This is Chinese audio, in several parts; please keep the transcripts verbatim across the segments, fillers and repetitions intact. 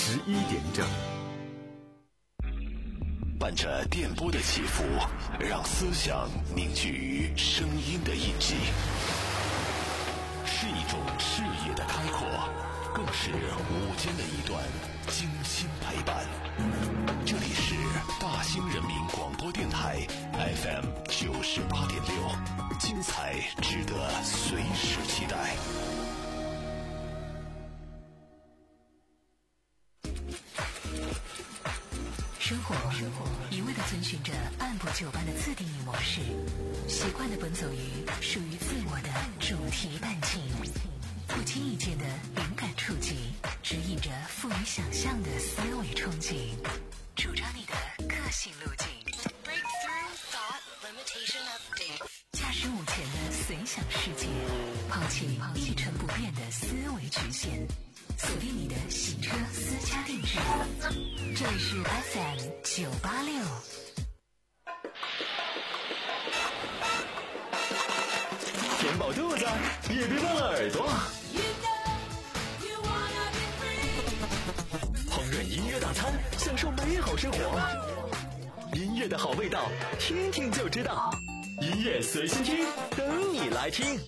十一点整。 伴着电波的起伏，让思想凝聚于声音的印记，是一种视野的开阔，更是午间的一段精心陪伴。这里是大兴人民广播电台 F M 九十八点六，精彩值得随时期待。 生活一味地遵循着按部就班的自定义模式，习惯地奔走于属于自我的主题弹琴，不经意间的灵感触及，指引着富于想象的思维憧憬，主张你的个性路径。驾驶午前的随想世界，抛弃一成不变的思维局限，锁定你的行车私家定制。这里是 F M 九八六。 填饱肚子，也别忘了耳朵。烹饪音乐大餐，享受美好生活。音乐的好味道，听听就知道。音乐随心听，等你来听。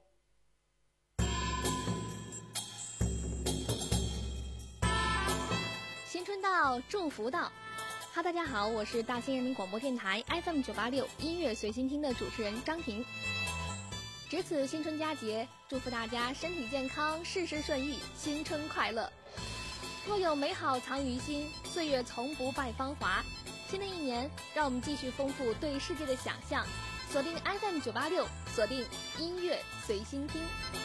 新春到，祝福到。哈，大家好，我是大兴人民广播电台 F M 九八六音乐随心听的主持人张婷。值此新春佳节，祝福大家身体健康，事事顺意，新春快乐。若有美好藏于心，岁月从不败芳华。新的一年，让我们继续丰富对世界的想象，锁定 F M 九八六，锁定音乐随心听。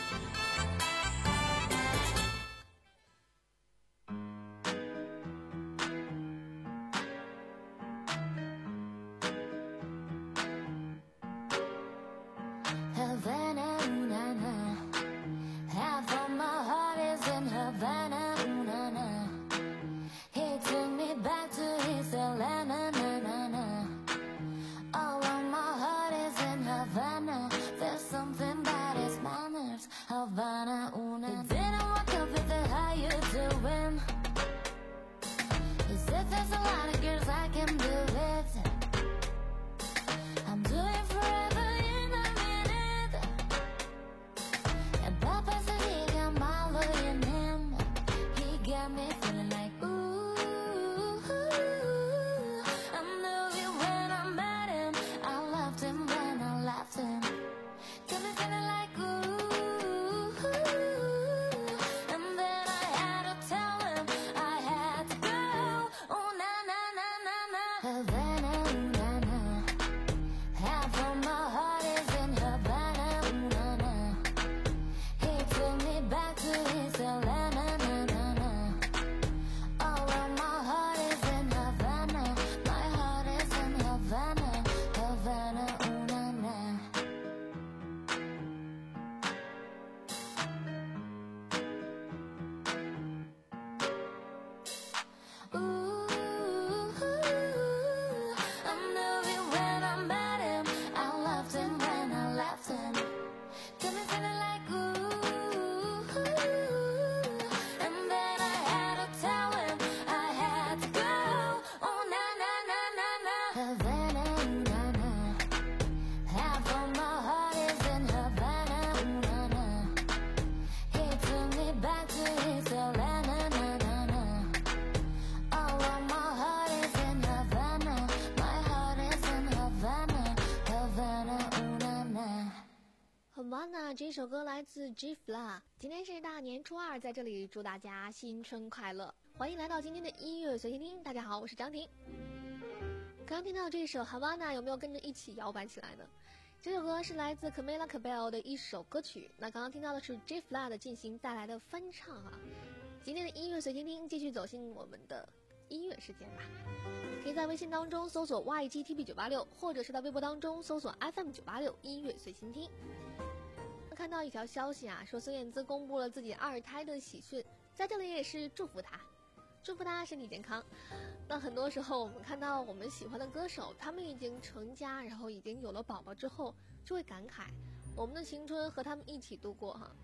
这首歌来自 G-Fla。 今天是大年初二，在这里祝大家新春快乐，欢迎来到今天的音乐随心听。大家好，我是张婷。刚刚听到这首 Havana， 有没有跟着一起摇摆起来呢？这首歌是来自 Camila Cabello 的一首歌曲，那刚刚听到的是 G-Fla 的进行带来的翻唱啊。今天的音乐随心听继续走进我们的音乐世界吧。可以在微信当中搜索 Y G T B 九八六， 或者是在微博当中搜索 F M 九八六音乐随心听。看到一条消息啊，说孙燕姿公布了自己二胎的喜讯，在这里也是祝福她，祝福她身体健康。那很多时候我们看到我们喜欢的歌手，他们已经成家，然后已经有了宝宝之后，就会感慨我们的青春和他们一起度过哈。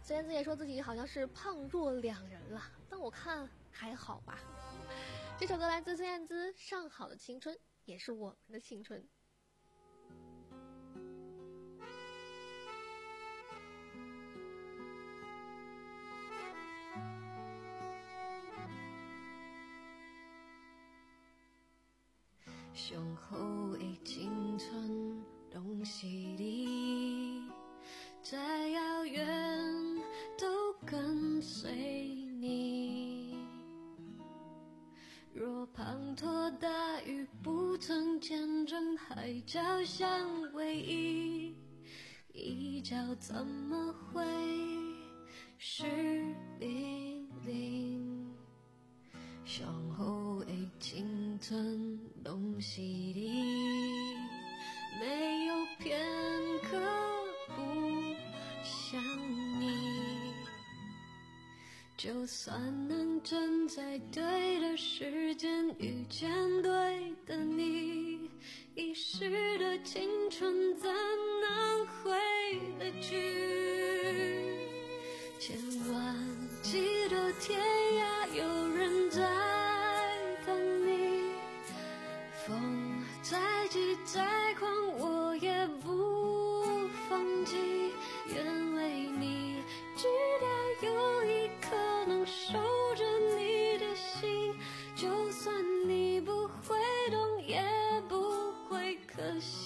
孙燕姿也说自己好像是胖若两人了，但我看还好吧。这首歌来自孙燕姿，《上好的青春》，也是我们的青春。 上好的青春拢是你，再遥远都跟随你。若滂沱大雨不曾见证海角相偎依，一角怎么会是冰凌？上好的青春拢是你，没有片刻不想你。就算能站在对的时间遇见对的你，遗失的青春怎能回得去？千万记得天涯有人在等你，风再急再狂我也不放弃，因为你知道有一颗能守着你的心，就算你不会懂也不会可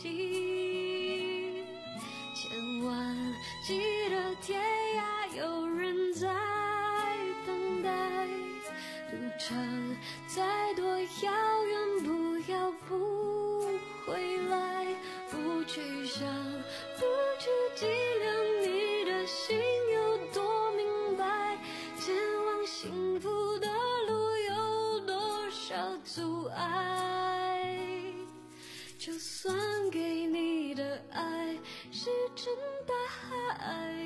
惜。千万记得天涯有人在等待，路程再多遥远不要不回来，不去想不去计量你的心有多明白，前往幸福的路有多少阻碍。就算给你的爱是真大海，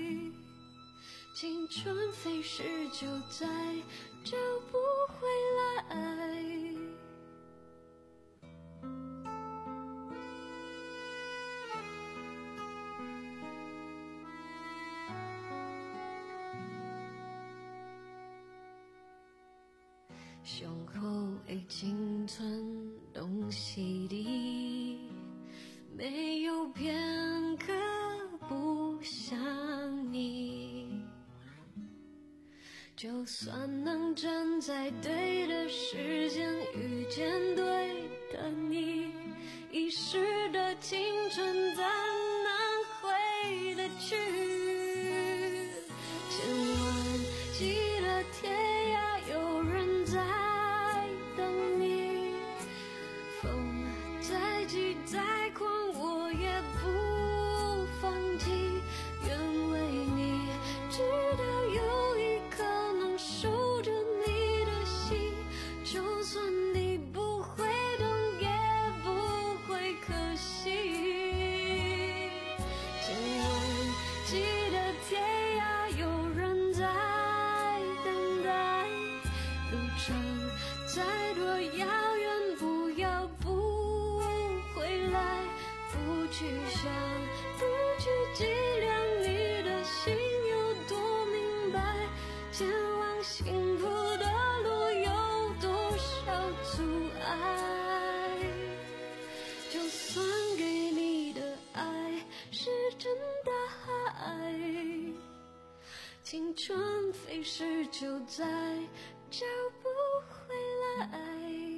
青春飞逝就再找不回来。上好的青春拢是你，没有片刻不想你。就算能站在对的时间遇见对的你，遗失的青春怎能回得去？千万记得天涯有人在等你，风再急再狂我也不放弃，因为你知道有一颗能守着你的心，就算你不会懂也不会可惜。千万记得天涯有人在等待，路程再多遥远不要不回来，不去想不去计量你的心有多明白，前往幸福的路有多少阻碍。就算给你的爱是真大海，青春飞逝就再找不回来。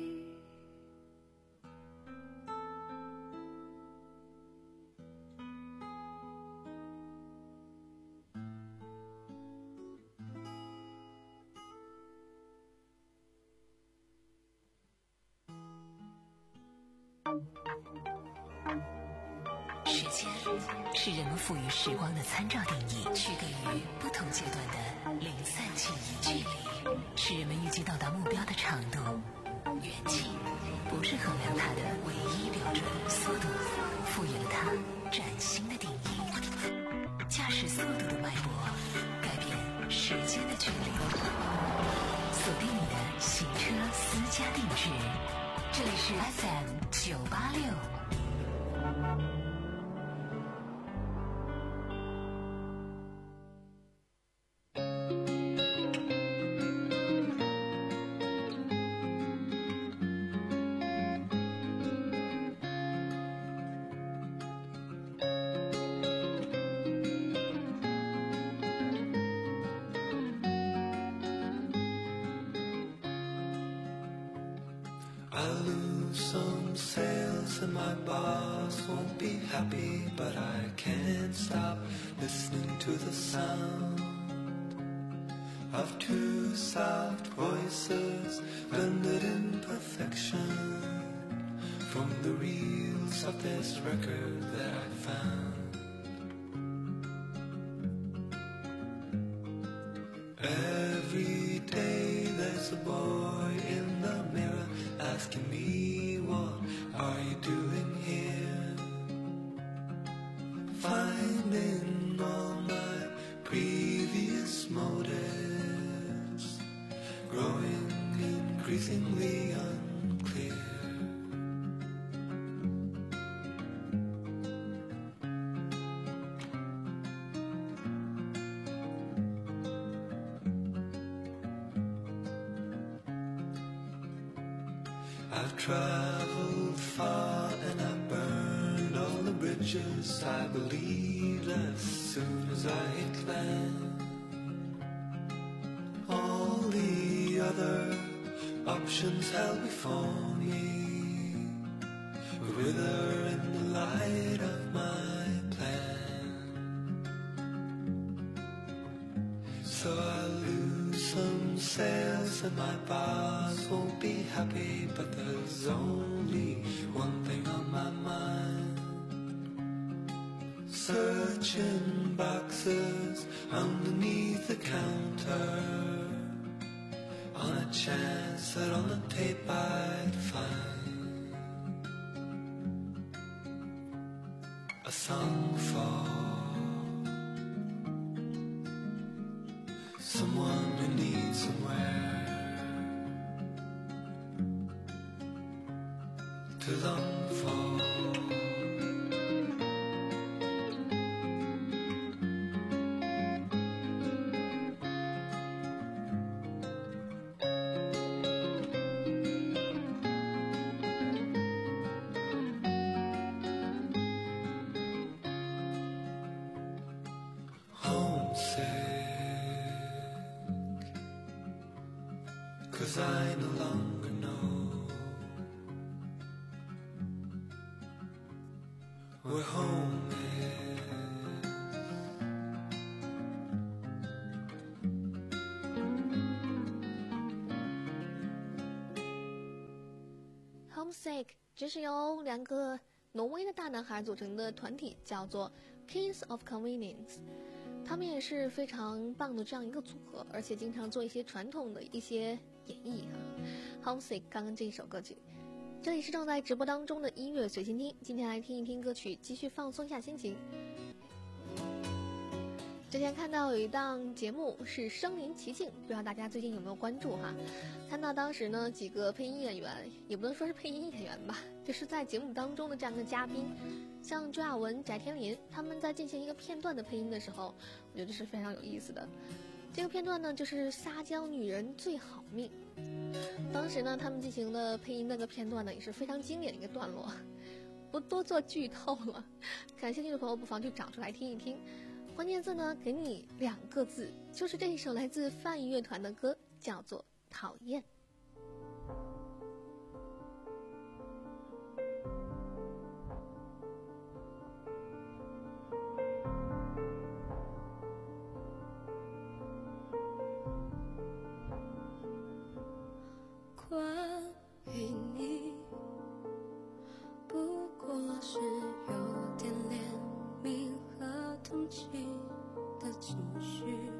时间是人们赋予时光的参照定义，区隔于不同阶段的零散记忆距离，是人们预计到达目标的长度。远近不是衡量它的唯一标准，速度赋予了它崭新的定义。驾驶速度的脉搏，改变时间的距离。锁定你的行车私家定制，这里是 F M 九八六。 I lose some sales and my boss won't be happy, but I can't stop listening to the sound of two soft voices blended in perfection from the reels of this record that I found. Every day there's a boy in the mirror asking me, what are you doing here? Finding all my previous motives growing increasingly unclear. I've traveled far and I burned all the bridges I believed as soon as I hit land. All the other options held before me would wither in the light of my plan. So I lose some sales and my boss won't be happy, but there's only one thing on my mind. Searching boxes underneath the counter on a chance that on the tape I'd find a song for someone who needs somewhere to long for. Cause I no longer know where home is. Homesick 这是由两个挪威的大男孩组成的团体，叫做 Kings of Convenience。他们也是非常棒的这样一个组合，而且经常做一些传统的一些演绎哈。Homesick 刚刚这一首歌曲，这里是正在直播当中的音乐随心听，今天来听一听歌曲，继续放松一下心情。之前看到有一档节目是《身临其境》，不知道大家最近有没有关注哈？看到当时呢几个配音演员，也不能说是配音演员吧，就是在节目当中的这样的嘉宾，像周亚文、翟天临，他们在进行一个片段的配音的时候，我觉得是非常有意思的。这个片段呢就是撒娇女人最好命。当时呢他们进行的配音那个片段呢也是非常经典的一个段落，不多做剧透了，感兴趣的朋友不妨去找出来听一听。关键字呢给你两个字，就是这一首来自范乐团的歌，叫做讨厌。 关于你不过是有点怜悯和同情的情绪，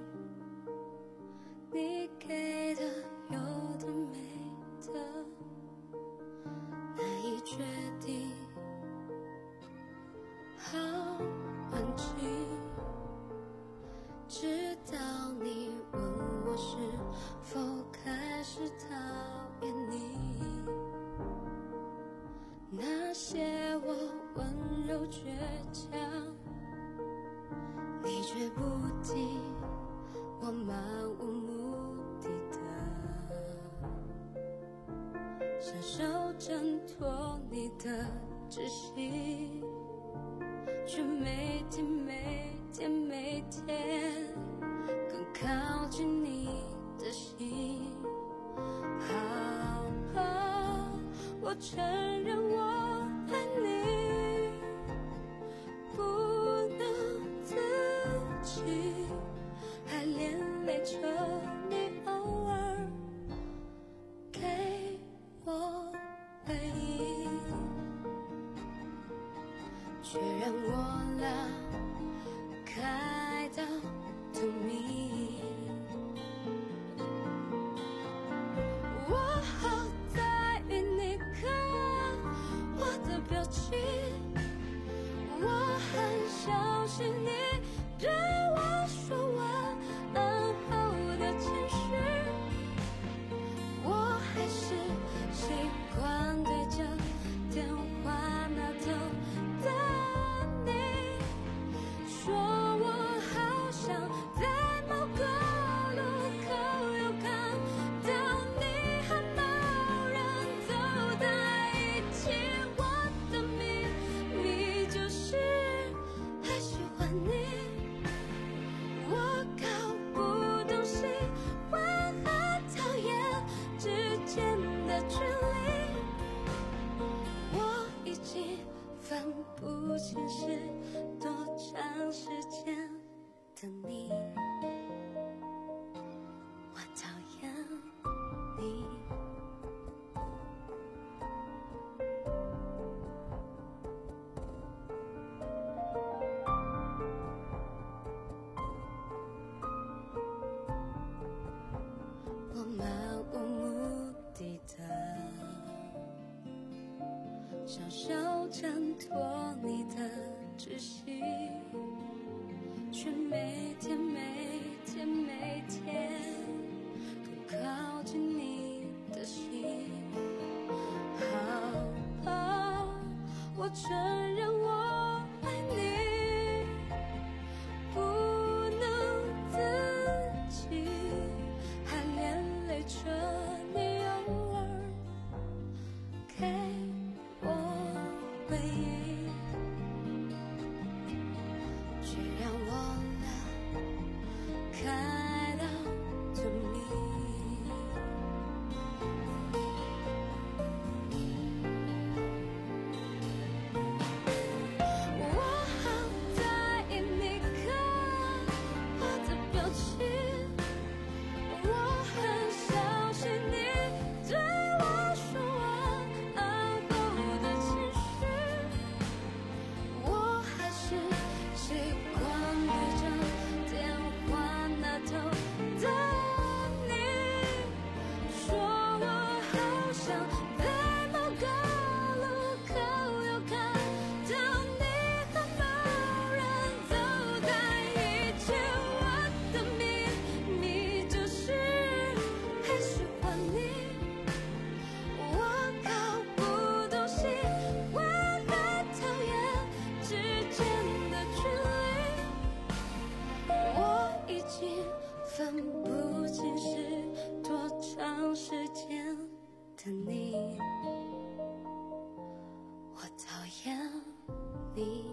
你给的有的没的难以决定，好安静，直到你问我是否开始讨厌你，那些我温柔倔强你却不听，我漫无目的的伸手挣脱你的窒息，却每天每天每天更靠近你的心。好吧， 承认我爱你，不能自己，还连累着你偶尔给我回忆，却让我俩开到透明。我好在意你看我的表情，我很小心你对我说晚安后的情绪，我还是习惯对着电话那头的你说，我好想在某个路口又看到你和某人走在一起，我的秘密就是还喜欢你，我搞不懂喜欢和讨厌之间的距离，我已经分不清是多长时间的你，我讨厌你。我漫无目的的想手挣脱你的窒息，却每天每天每天更靠近你的心。好啊，我承认我爱你，不能自己，还连累着你偶尔给我回忆，却让我俩开到透明。我好在意你看我的表情，我很小心你对我说晚安后的情绪，我还是习惯对着电话那头的你说，我好想在某个路口又看到你和某人走在一起，我的秘密就是还喜欢你，我搞不懂喜欢和讨厌之间的距离，我已经分不清是多长时间的你，我讨厌你。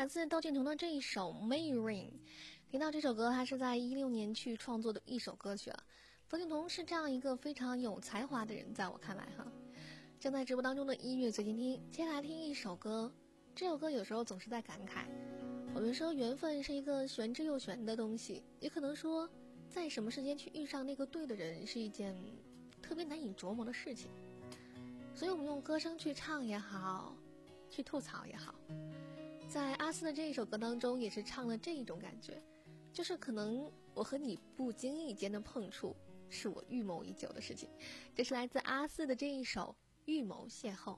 自窦靖童的这一首 May Rain。 听到这首歌，他是在一六年去创作的一首歌曲了。窦靖童是这样一个非常有才华的人，在我看来哈。正在直播当中的音乐随心听，接下来听一首歌。这首歌有时候总是在感慨，我们说缘分是一个玄之又玄的东西，也可能说在什么时间去遇上那个对的人是一件特别难以琢磨的事情。所以我们用歌声去唱也好，去吐槽也好，在阿斯的这一首歌当中也是唱了这一种感觉，就是可能我和你不经意间的碰触是我预谋已久的事情。这是来自阿斯的这一首预谋邂逅。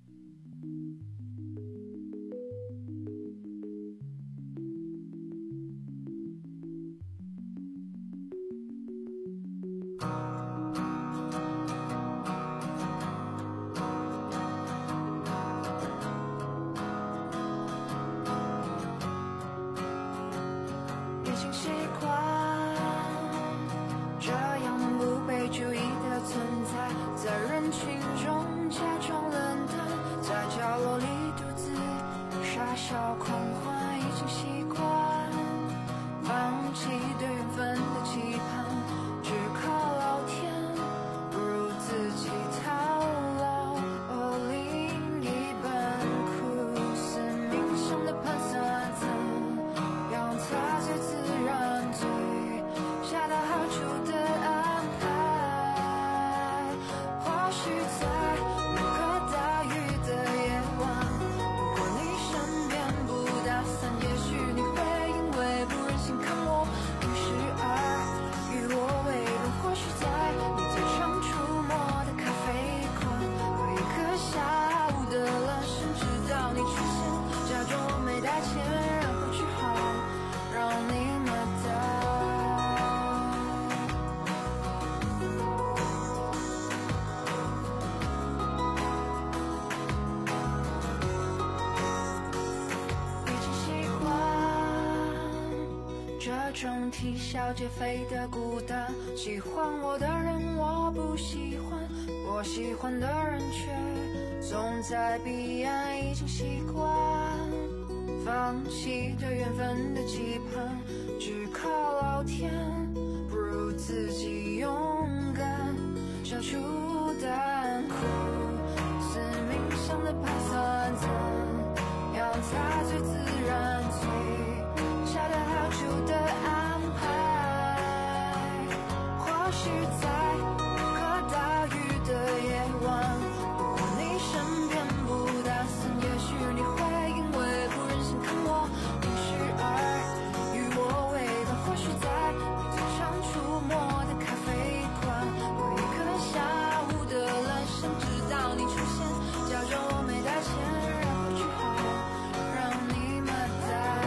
啼笑皆非的孤单，喜欢我的人我不喜欢，我喜欢的人却总在彼岸，已经习惯放弃对缘分的期盼，只靠老天，不如自己勇敢，消除胆苦，是冥想的盘算，怎样才最自然，最恰到好处的安排，或许在个大雨的夜晚，如果你身边不打伞，也许你会因为不忍心看我淋湿而与我违背，或许在你最常出没的咖啡馆，过一个下午的阑珊，直到你出现，假装我没带钱，然后只好让你买单。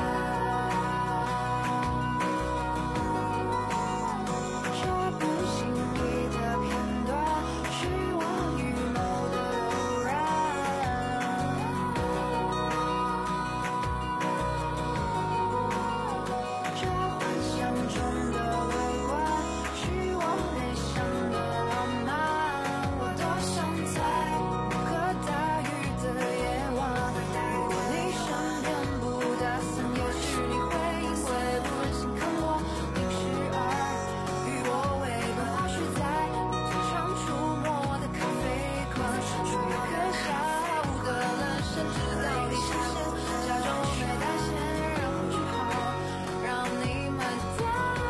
这本心里的片段，是我预谋的偶然。这幻想中的乐观，是我内心的浪漫。我多想在个大雨的夜晚，如果你身边不打伞，也许你会因为不忍心看我淋湿而与我违背，或许在你最常出没的咖啡馆，说一个下午的阑珊，直到你出现，假装我没带钱，然后只好让你买单。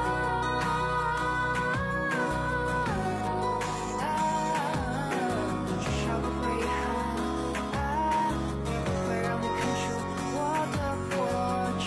至少不会遗憾，也不会让你看出我的破绽。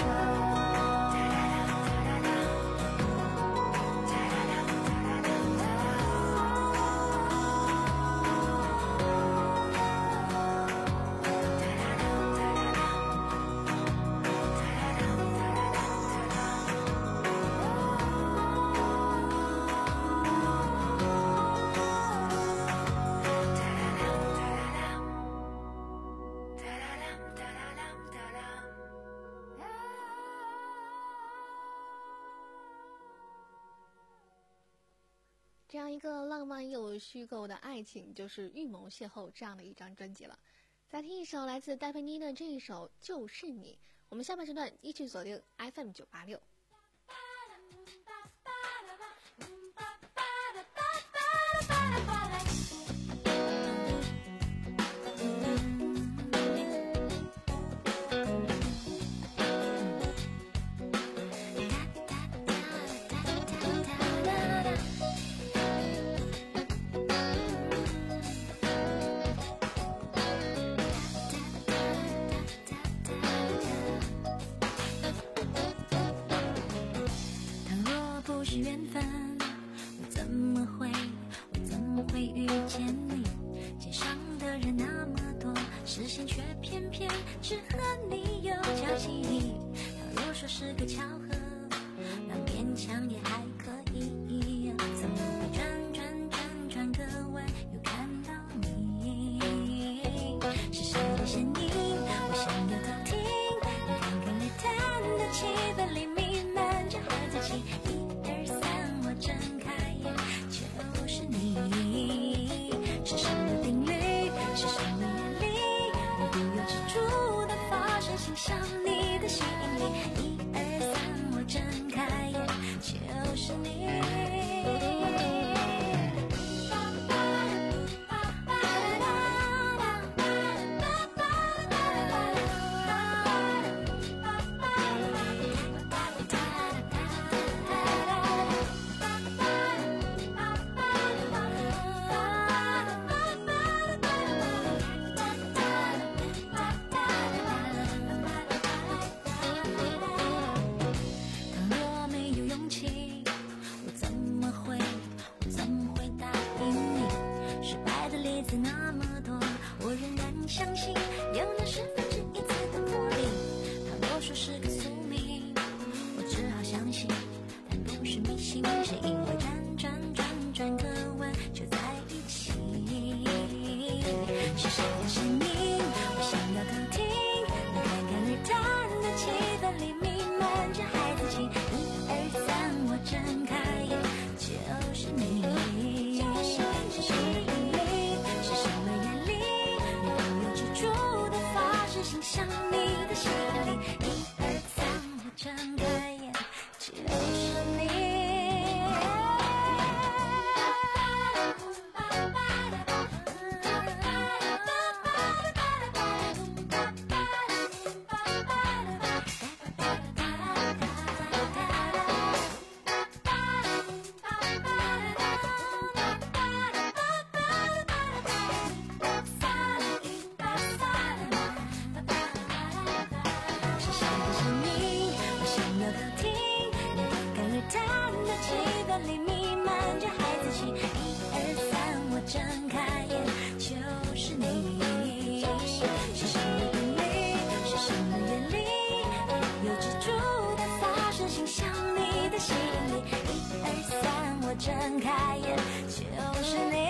这样一个浪漫又虚构的爱情，就是《预谋邂逅》这样的一张专辑了。再听一首来自戴佩妮的这一首《就是你》， 我们下半时段一起锁定 F M 九八六。 睁开眼就是你。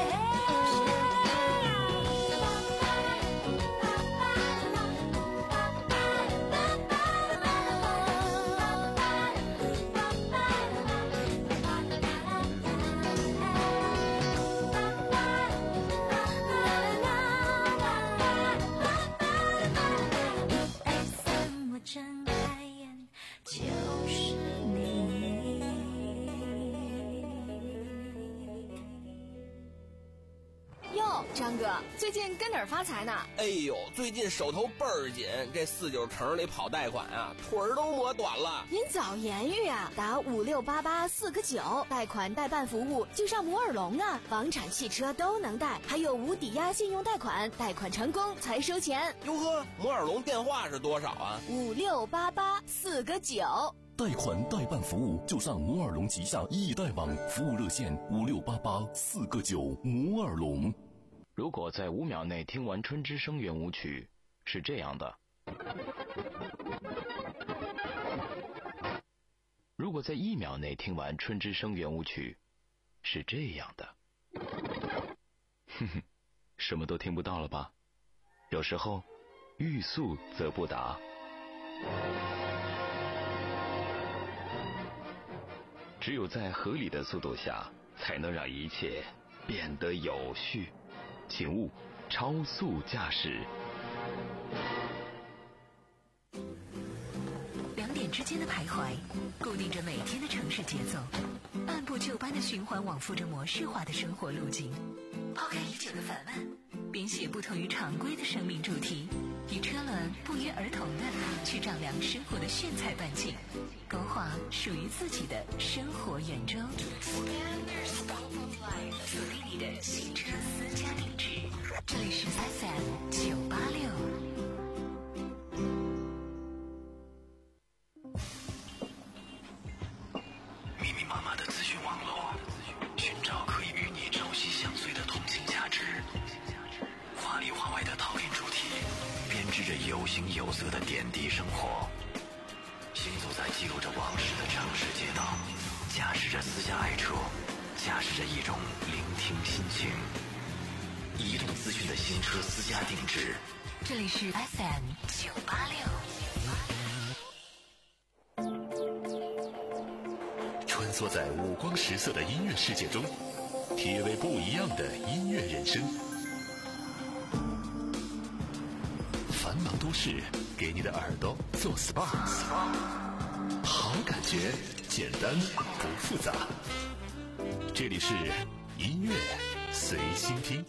张哥，最近跟哪儿发财呢？ 哎呦，最近手头倍儿紧，这四九城里跑贷款啊，腿儿都磨短了。 您早言语啊，打五六八八四个九，贷款代办服务就上摩尔龙啊，房产、汽车都能贷，还有无抵押信用贷款，贷款成功才收钱。 哟呵，摩尔龙电话是多少啊？ 五六八八四个九。 贷款代办服务就上摩尔龙旗下易贷网服务热线五六八八四个九。摩尔龙。 如果在五秒内听完春之声圆舞曲，是这样的；如果在一秒内听完春之声圆舞曲，是这样的。哼哼，什么都听不到了吧？有时候，欲速则不达。只有在合理的速度下，才能让一切变得有序。请勿超速驾驶。 间的徘徊，固定着每天的城市节奏，按部就班的循环往复着模式化的生活路径。抛开已久的烦闷，编写不同于常规的生命主题，与车轮不约而同的去丈量生活的炫彩半径，勾画属于自己的生活圆周。锁定你的新车私家定制，这里是 F M 九八六。 密密麻麻的资讯网络，寻找可以与你朝夕相随的同情价值。华里华外的讨论主题，编织着有形有色的点滴生活。行走在记录着往事的城市街道，驾驶着私家爱车，驾驶着一种聆听心情。移动资讯的新车私家定制， 这里是 F M 九八六。 穿梭在五光十色的音乐世界中，体味不一样的音乐人生。繁忙都市给你的耳朵做 S P A， 好感觉简单不复杂。这里是音乐随心听。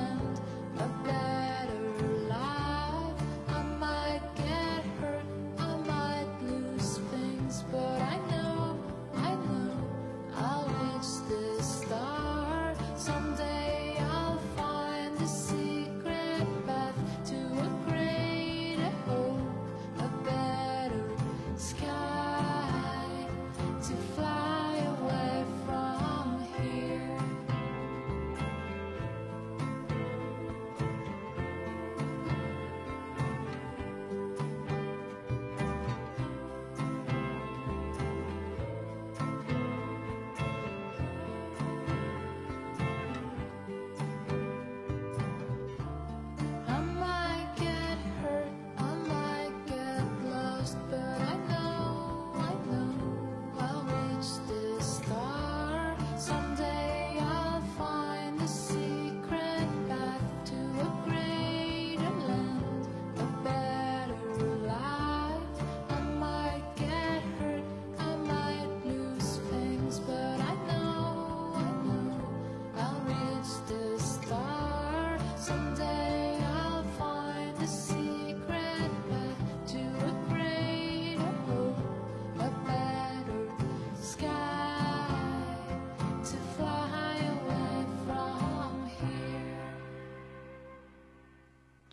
I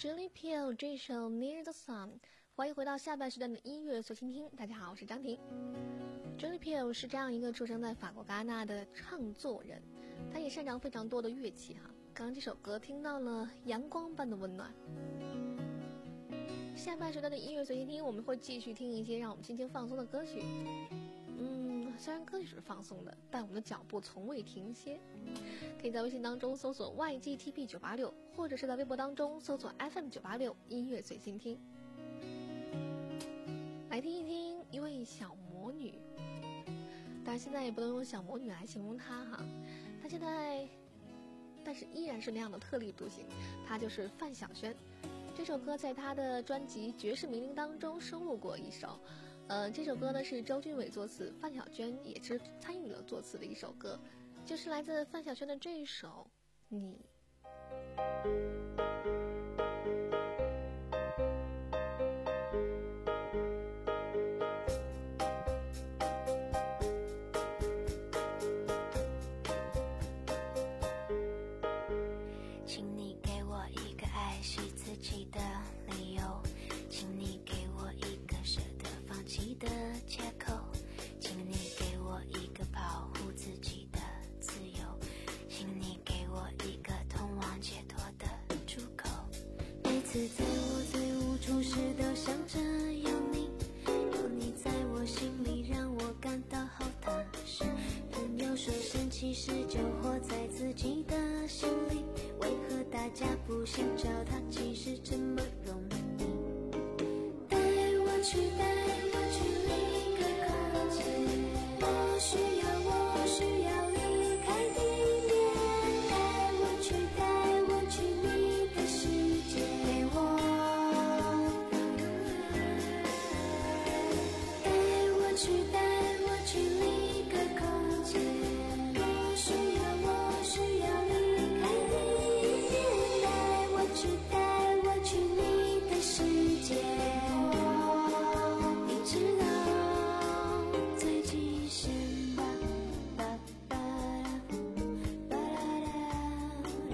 Julie Piel 这首 Near the Sun。欢迎回到下半时段的音乐随心听，大家好，我是张婷。Julie Piel 是这样一个出生在法国戛纳的唱作人，他也擅长非常多的乐器哈。刚刚这首歌听到了阳光般的温暖。下半时段的音乐随心听，我们会继续听一些让我们心情放松的歌曲。嗯，虽然歌曲是放松的，但我们的脚步从未停歇。可以在微信当中搜索 Y G T P 九八六，或者是在微博当中搜索 F M 九八六音乐随心听。来听一听一位小魔女，但是现在也不能用小魔女来形容她哈，她现在但是依然是那样的特立独行，她就是范晓萱。这首歌在她的专辑《绝世名伶》当中收录过一首，呃，这首歌呢是周俊伟作词，范晓萱也是参与了作词的一首歌，就是来自范晓萱的这一首《你》。 每次在我最无助时都想着有你，有你在我心里让我感到好踏实。朋友说生气时就活在自己的心里，为何大家不想找他，其实这么容易。带我去，带我去另一个空间，我需要，我需要离开地面。带我去，带我去你的世界，给我带我去，带我去另一个空间，我需要，我需要离开地面。带我去，带我去你的世界，你知道最极限吧，吧吧吧啦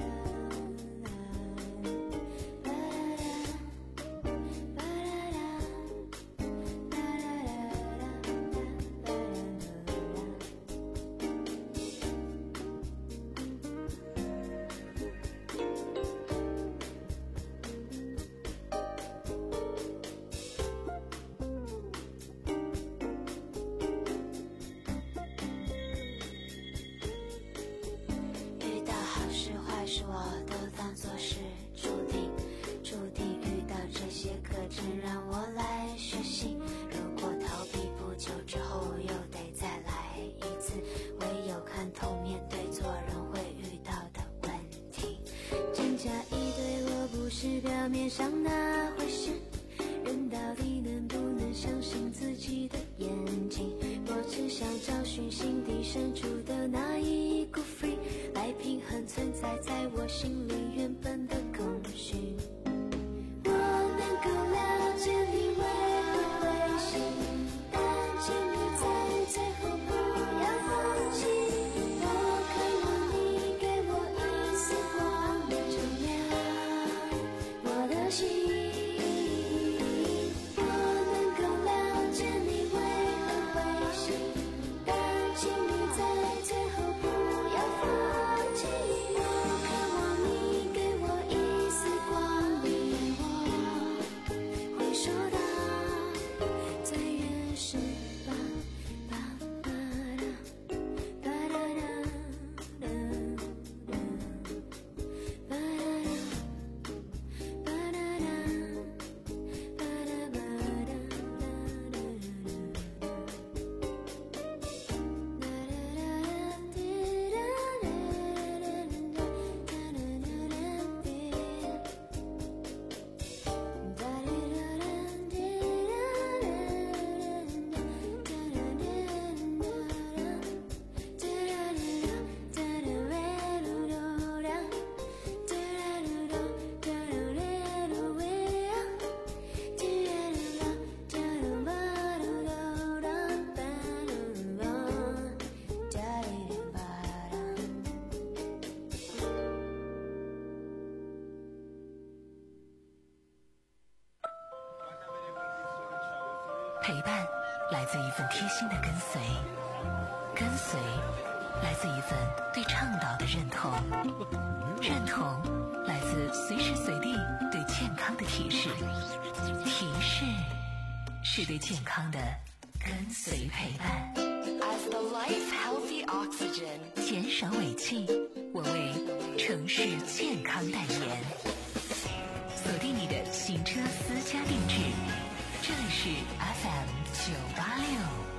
吧啦遇到好事坏事我都当作是注定，注定遇到这些课程让我来学习。如果逃避不久之后又得再来一次，唯有看透面对做人会遇到的问题。真假一对我不是表面上那回事，人到底能不能相信自己的眼睛？我只想找寻心底深处的那一股 free， 来平衡存在在我心里原本的空虚。我能够了解你为何会心，但请你在最后不要放弃。我渴望你给我一丝光明，照亮我的心。我能够了解你为何会心，但请你在最后不要放弃。我渴望你陪伴来自一份贴心的跟随，跟随来自一份对倡导的认同，认同来自随时随地对健康的提示，提示是对健康的跟随陪伴。 As the life healthy oxygen， 减少尾气，我为城市健康代言。锁定你的行车私家定制，这里是 F M 九八六。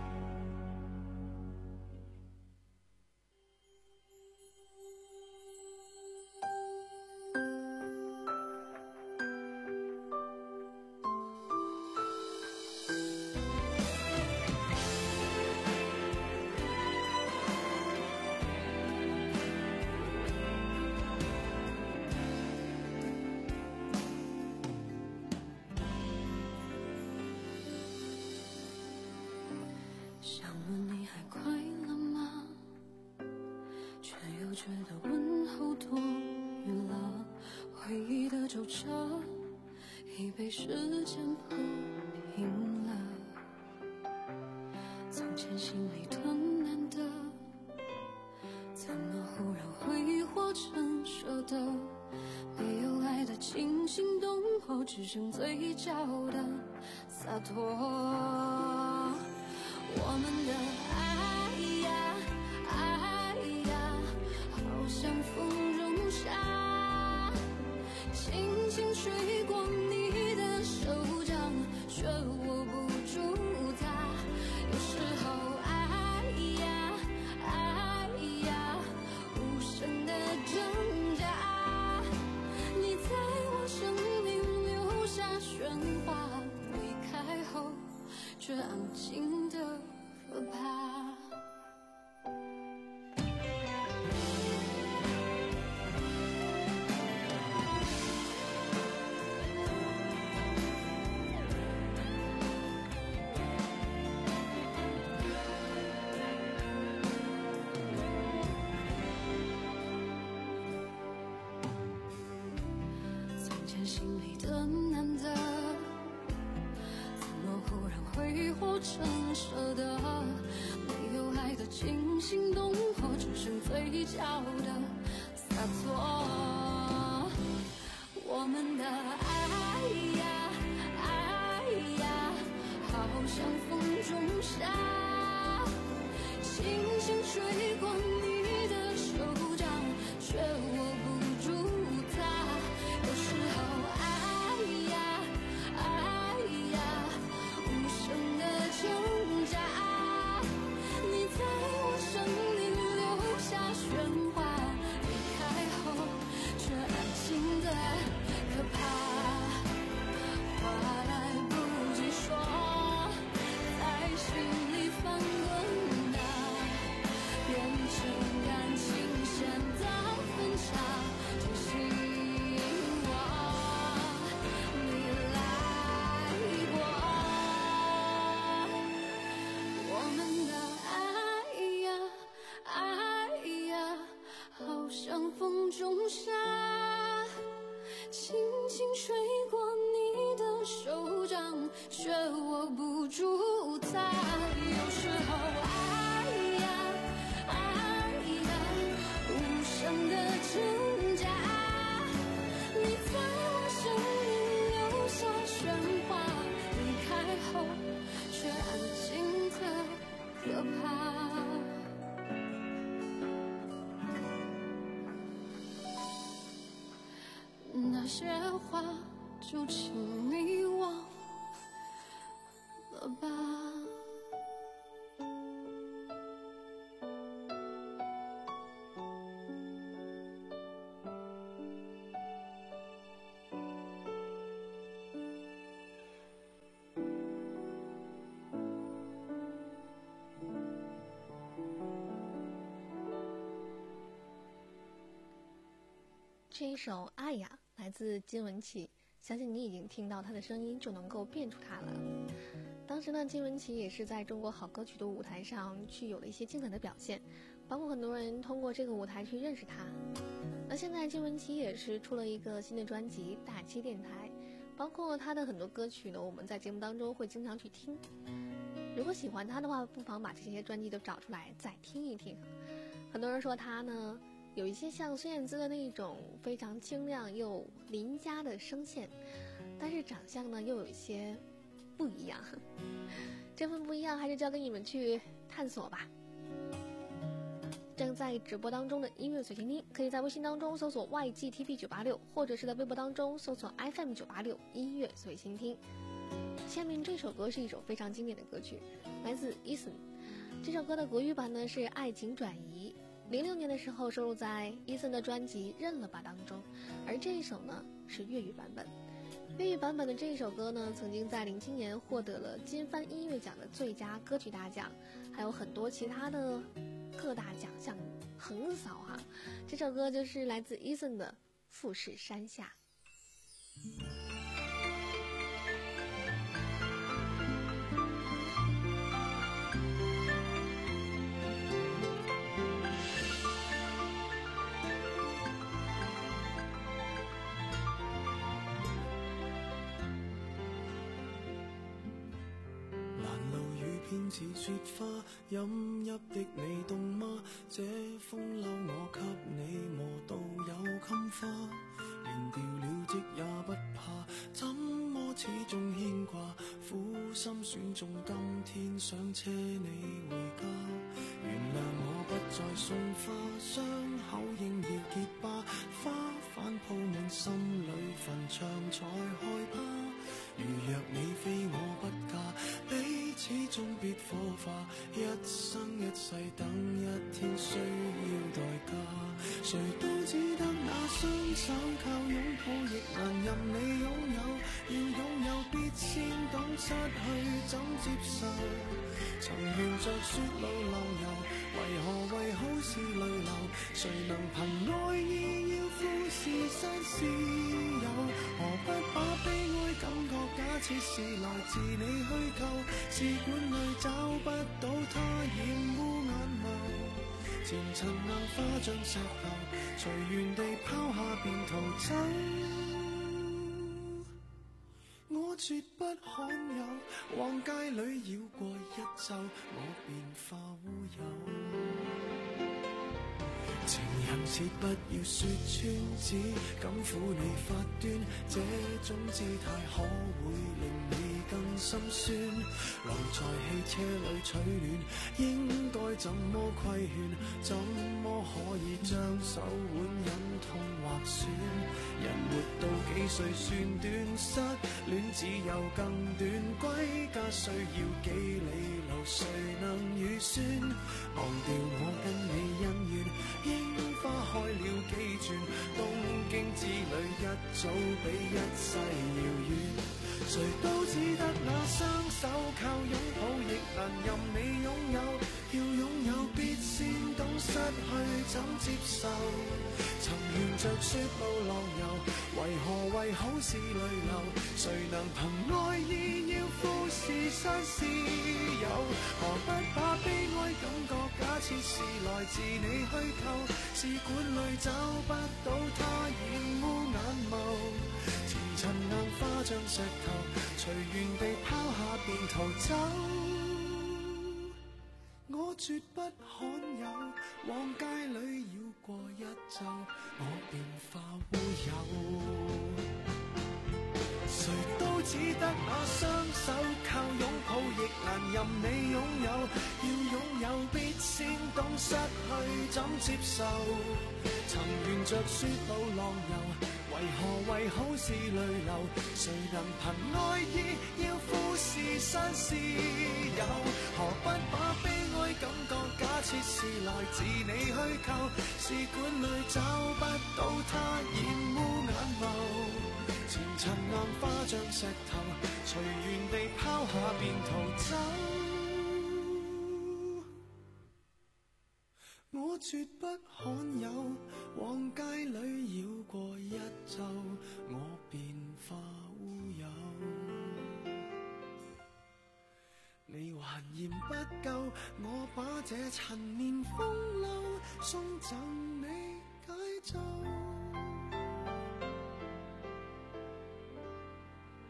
想问你还快乐吗？却又觉得问候多余了。回忆的皱褶已被时间铺平了。从前心里的难得，怎么忽然挥霍成舍得？没有爱的惊心动魄，只剩嘴角的洒脱。我们的爱呀爱呀，好像风中沙，轻轻吹过你的手掌，却握不住它。有时候爱呀爱呀，无声的挣扎，你在我生命留下喧哗，离开后却安静的可怕。从前心里的难得，怎么忽然挥霍成舍得？没有爱的惊心动魄，只剩嘴角的洒脱。我们的爱呀爱呀，好像风中沙，轻轻吹过你的手掌，却握不住它。有时候爱呀爱呀，无声的挣扎，你在我生命留下喧哗，离开后却安静的可怕。话来不及说，在心里翻滚啊，变成感情线的分岔，提醒我你来过。我们的爱呀爱呀，好像风中沙，轻轻吹过你的手掌，却握不住它。有时候爱呀爱呀，无声的挣扎，你在我生命留下喧哗，离开后却安静的可怕。那些话就请你忘了吧。 这一首《爱呀》来自金玟岐，相信你已经听到她的声音就能够辨出她了。当时呢，金玟岐也是在中国好歌曲的舞台上去有了一些精彩的表现，包括很多人通过这个舞台去认识她。那现在金玟岐也是出了一个新的专辑《大气电台》， 包括他的很多歌曲呢，我们在节目当中会经常去听。如果喜欢他的话，不妨把这些专辑都找出来再听一听。很多人说他呢有一些像孙燕姿的那种非常清亮又邻家的声线，但是长相呢又有一些不一样。这份不一样还是交给你们去探索吧。正在直播当中的音乐随心听，可以在微信当中搜索 Y G T V 九八六， 或者是在微博当中搜索 F M 九八六 音乐随心听。下面这首歌是一首非常经典的歌曲，来自 Eason。 这首歌的国语版呢是《爱情转移》，零六年的时候收录在 Eason 的专辑《认了吧》当中，而这一首呢是粤语版本。粤语版本的这一首歌呢，曾经在零七年获得了金帆音乐奖的最佳歌曲大奖，还有很多其他的各大奖项横扫哈。这首歌就是来自 Eason 的《富士山下》。 偏似雪花，飲泣的你凍嗎？這風褸我給你磨到有襟花，連掉了職也不怕，怎麼始終牽掛？苦心選中今天想車你回家，原諒我不再送花，傷口應要結疤，花瓣鋪滿心裏墳場才害怕。如若你非我不嫁，彼此終別火化，一生一世等一天需要代價。誰都只得那雙手靠擁抱，亦難任你擁有。要擁有必先懂失去怎接受。曾沿着雪路浪遊，為何為好事淚流？誰能憑愛意要富士山私有？何不把悲哀感覺假設是來自你虛構？試管裏找不到它染污眼眸，前塵硬化像石頭，隨緣地拋下便逃走。我絕不罕有，往街裏繞過一晝，我便化烏有。情人節不要說穿，只敢撫你發端，這種姿態可會令你更心酸。留在汽車裏取暖，應該怎麼規勸？怎麼可以將手腕忍痛劃損？人活到幾歲算短？失戀只有更短，歸家需要幾里路，誰能預算？忘掉我跟你恩怨，櫻花開了幾轉，東京之旅一早比一世遙遠。誰都只得那雙手靠擁抱，亦難任你擁有。要擁有必先懂失去怎接受。曾沿着雪路浪遊，為何為好事淚流？誰能憑愛意要富士山私有？何不把悲哀感覺假設是來自你虛構？試管裏找不到它染污眼眸，前塵硬化像石頭，隨緣地拋下便逃走。我絕不罕有，往街裏繞過一晝，我便化烏有。誰都只得那雙手靠擁抱，亦難任你擁有。要擁有必先懂失去怎接受。曾沿着雪路浪遊，為何為好事淚流？誰能憑愛意要富士山私有？何不把悲哀感覺假設是來自你虛構？試管裏找不到它染污眼眸，前塵硬化像石頭，隨緣地拋下便逃走。我絕不罕有，往街裏繞過一晝，我便化烏有。你還嫌不夠，我把這陳年風褸送贈你解咒。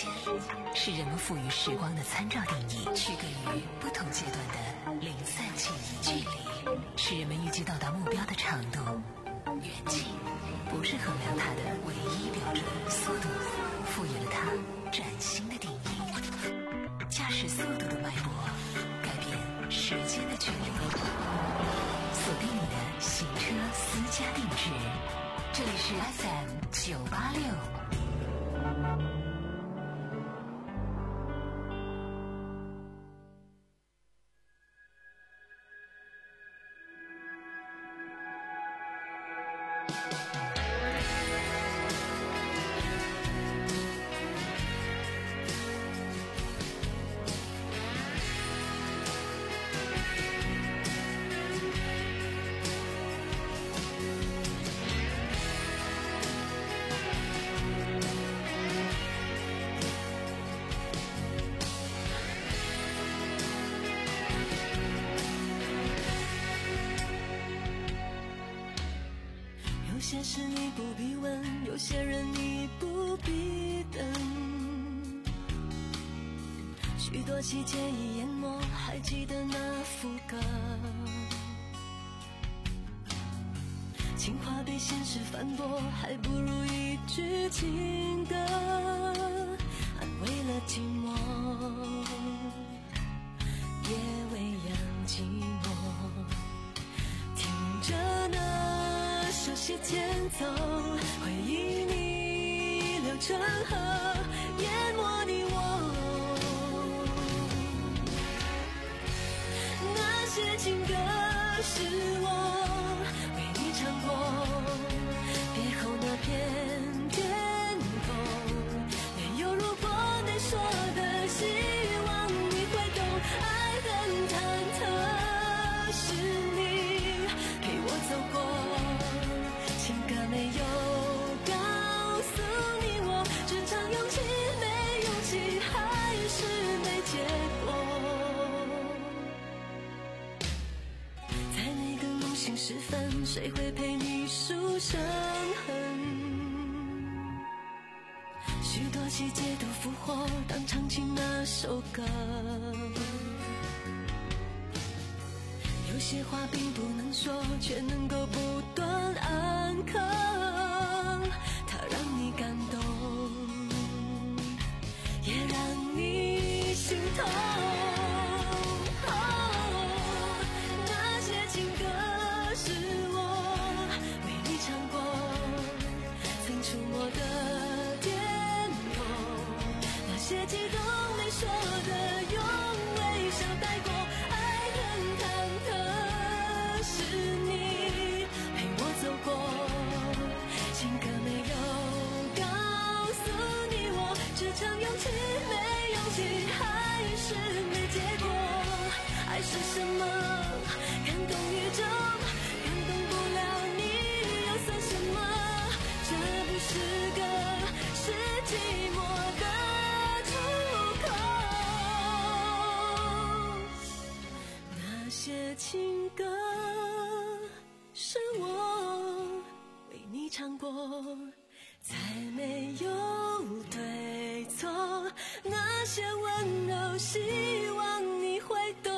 间是人们赋予时光的参照定义，区隔于不同阶段的零散记忆。距离是人们预计到达目标的长度，远近不是衡量它的唯一标准。速度赋予了它崭新的定义，驾驶速度的脉搏改变时间的距离。锁定你的行车私家定制，这里是 F M 九八六。 有些事你不必问，有些人你不必等，许多细节已淹没，还记得那副歌，情话被现实反驳，还不如一句情歌安慰了寂寞，也未央寂寞，听着那熟悉前奏，回忆你流成河，淹没你我。那些情歌是我为你唱过，别后那片天空，也有如果没说的，希望你会懂。爱很忐忑，是你陪我走过，情歌没有告诉你我，只唱勇气没勇气，还是没结果。在那个梦醒时分，谁会陪你数伤痕？许多细节都复活，当唱起那首歌。有些话并不能说，却能够不断安可，它让你感动，也让你心痛。哦，那些情歌是我为你唱过，曾触摸的天空，那些激动没说的，用微笑带过。爱很忐忑，是你陪我走过，情歌没有告诉你我，只唱勇气没勇气，还是没结果。爱是什么？感动宇宙，感动不了你又算什么？这不是个是寂寞的出口。那些情歌是我为你唱过，再没有对错，那些温柔希望你会懂。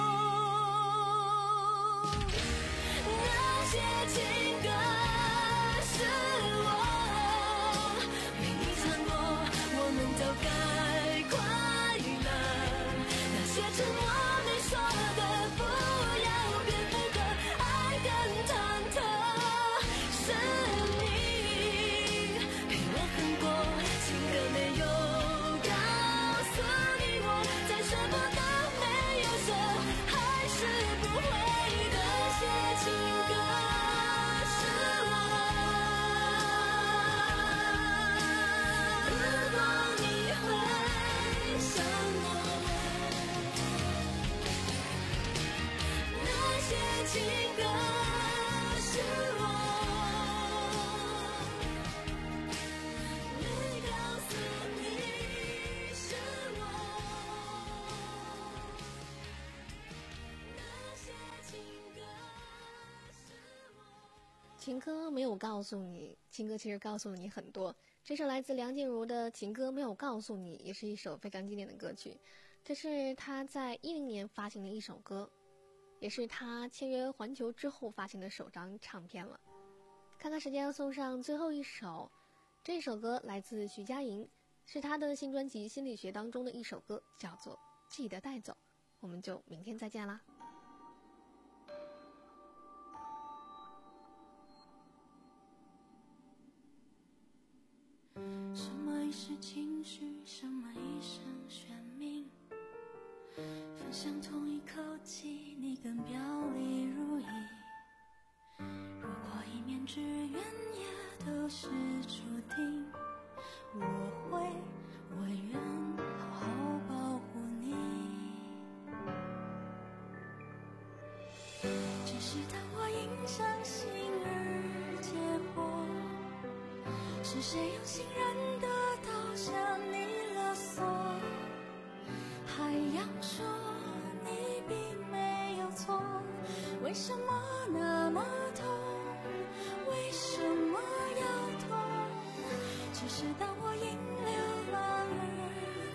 那些情歌是我为你唱过，我们都该快乐。那些沉默没说的，不要变不可。爱更忐忑，是你陪我恨过，情歌没有告诉你我，再舍不得没有说，还是不会的。些情歌是我，如果你会想我，那些情歌是我没告诉你是我，那些情歌是我。 情歌没有告诉你，情歌其实告诉了你很多。 这首来自梁静茹的情歌没有告诉你，也是一首非常经典的歌曲。这是她在一零年发行的一首歌，也是她签约环球之后发行的首张唱片了。看看时间，要送上最后一首，这首歌来自徐佳莹，是她的新专辑《心理学》当中的一首歌，叫做《记得带走》。我们就明天再见啦。 什么已是情绪，什么已成玄命，分享同一口气，你更表里如一。如果一面之缘也都是注定，我会我愿好好保护你。只是当我因伤心而结果，是谁用信任的刀向你勒索？海洋说你并没有错，为什么那么痛？为什么要痛？只是当我因流浪而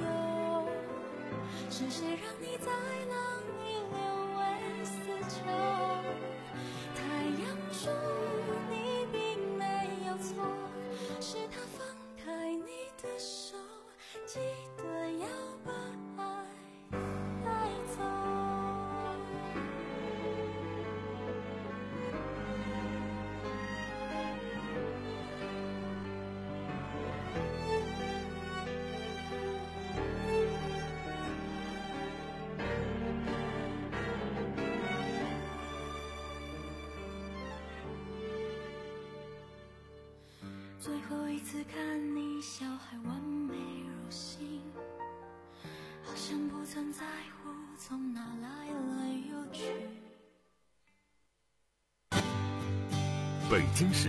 自由，是谁让你在浪里流为死囚？太阳说你并没有错，是他放开你的手，记得要把爱带走。最后一次看你笑还完美如新，好像不曾在乎从哪来了又去。 北京市